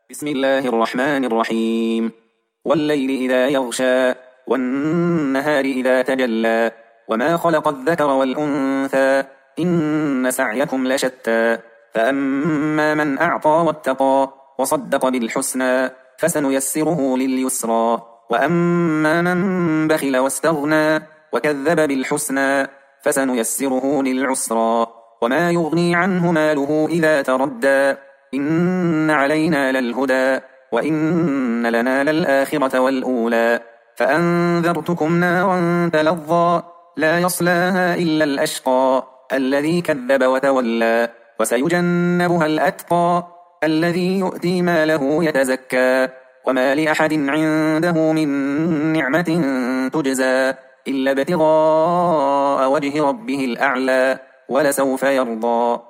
بسم الله الرحمن الرحيم. والليل إذا يغشى والنهار إذا تجلى وما خلق الذكر والأنثى إن سعيكم لشتى فأما من أعطى واتقى وصدق بالحسنى فسنيسره لليسرى وأما من بخل واستغنى وكذب بالحسنى فسنيسره للعسرى وما يغني عنه ماله إذا تردى إن علينا للهدى وإن لنا للآخرة والأولى فأنذرتكم نارا تلظى لا يصلاها إلا الأشقى الذي كذب وتولى وسيجنبها الأتقى الذي يؤتي ماله يتزكى وما لأحد عنده من نعمة تجزى إلا ابتغاء وجه ربه الأعلى ولسوف يرضى.